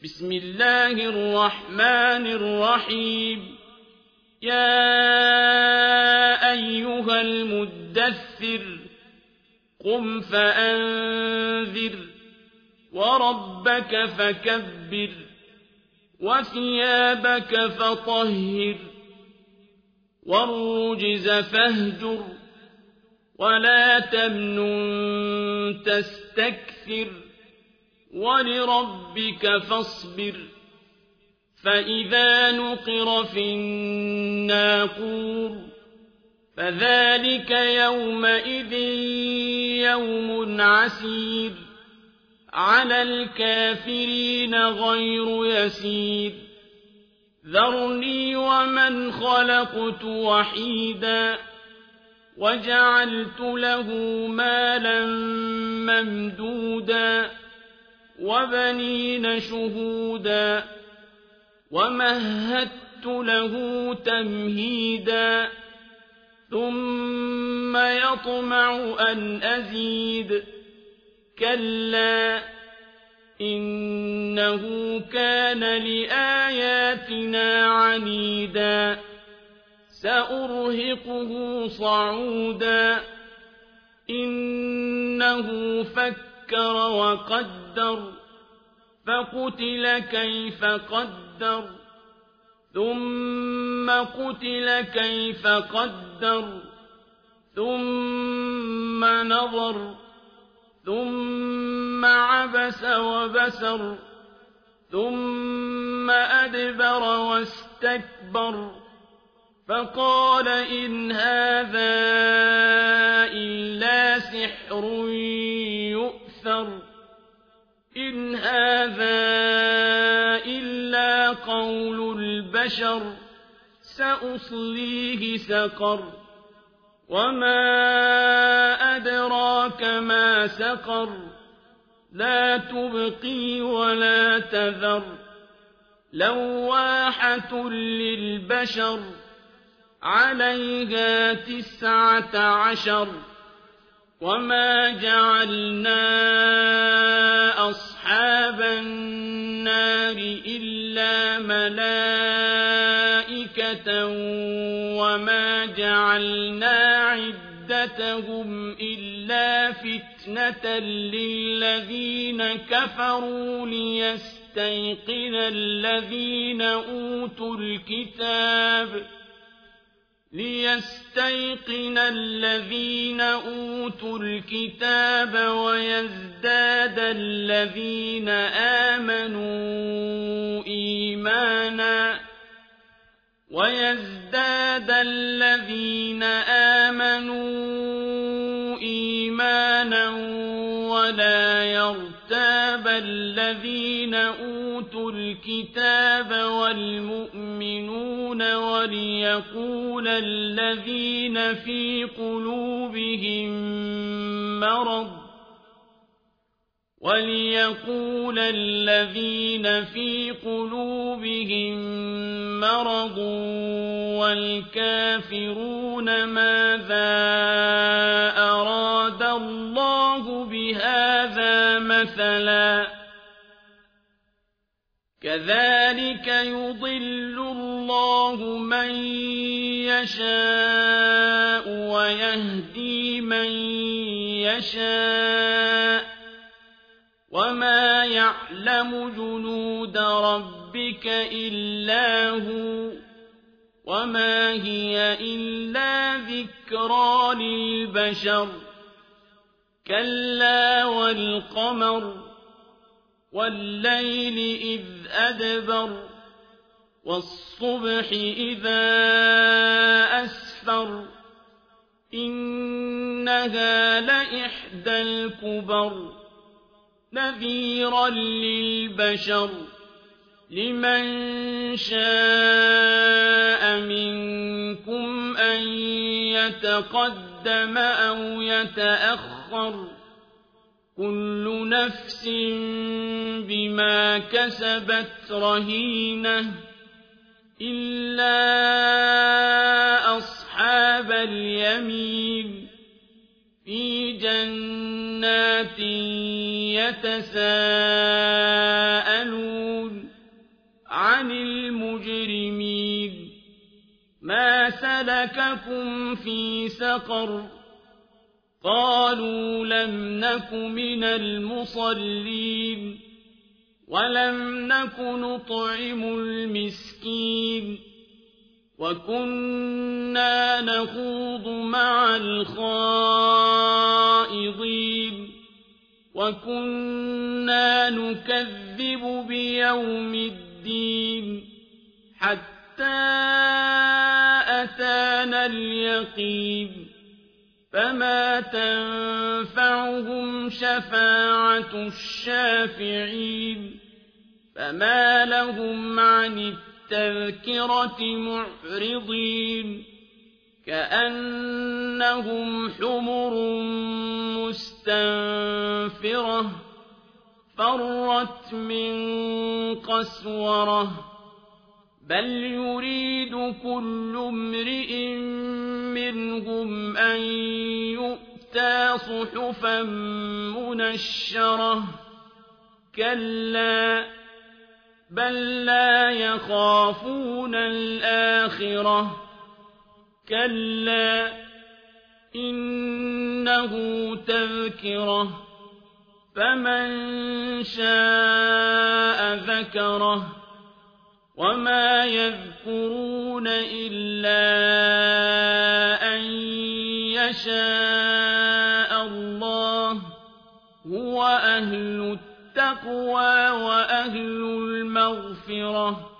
بسم الله الرحمن الرحيم يا أيها المدثر قم فأنذر وربك فكبر وثيابك فطهر والرجز فاهجر ولا تمنن تستكثر ولربك فاصبر فإذا نقر في الناقور فذلك يومئذ يوم عسير على الكافرين غير يسير ذرني ومن خلقت وحيدا وجعلت له مالا ممدودا وبنين شهودا ومهدت له تمهيدا ثم يطمع أن أزيد كلا إنه كان لآياتنا عنيدا سأرهقه صعودا إنه فكر وقدر فقتل كيف قدر ثم قتل كيف قدر ثم نظر ثم عبس وبسر ثم أدبر واستكبر فقال إن هذا إلا سحر يؤثر إن هذا إلا قول البشر سأصليه سقر وما أدراك ما سقر لا تبقي ولا تذر لواحة للبشر عليها 19 وما جعلنا أصحاب النار إلا ملائكة وما جعلنا عدتهم إلا فتنة للذين كفروا ليستيقن الذين أوتوا الكتاب ويزداد الذين آمنوا إيمانا ولا يرتاب الذين أوتوا الكتاب والمؤمنون وليقول الذين في قلوبهم مرض والكافرون ماذا أراد الله بهذا مثلا كذلك يضل الله من يشاء ويهدي من يشاء وما يعلم جنود ربك إلا هو وما هي إلا ذكرى للبشر كلا والقمر والليل إذ أدبر والصبح إذا أسفر إنها لإحدى الكبر نذيرا للبشر لمن شاء منكم أن يتقدم أو يتأخر كل نفس بما كسبت رهينة إلا أصحاب اليمين في جنات يتساءلون عن المجرمين ما سلككم في سقر قالوا لم نك من المصلين ولم نك نطعم المسكين وكنا نخوض مع الخائضين وكنا نكذب بيوم الدين حتى أتانا اليقين فما تنفعهم شفاعة الشافعين فما لهم عن التذكرة معرضين كأنهم حمر مستنفرة فرت من قسورة بل يريد كل امرئ منهم أن يؤتى صحفا منشرة كلا بل لا يخافون الآخرة كلا إنه تذكرة فمن شاء ذكره وما يذكرون إلا أن يشاء الله هو أهل التقوى وأهل المغفرة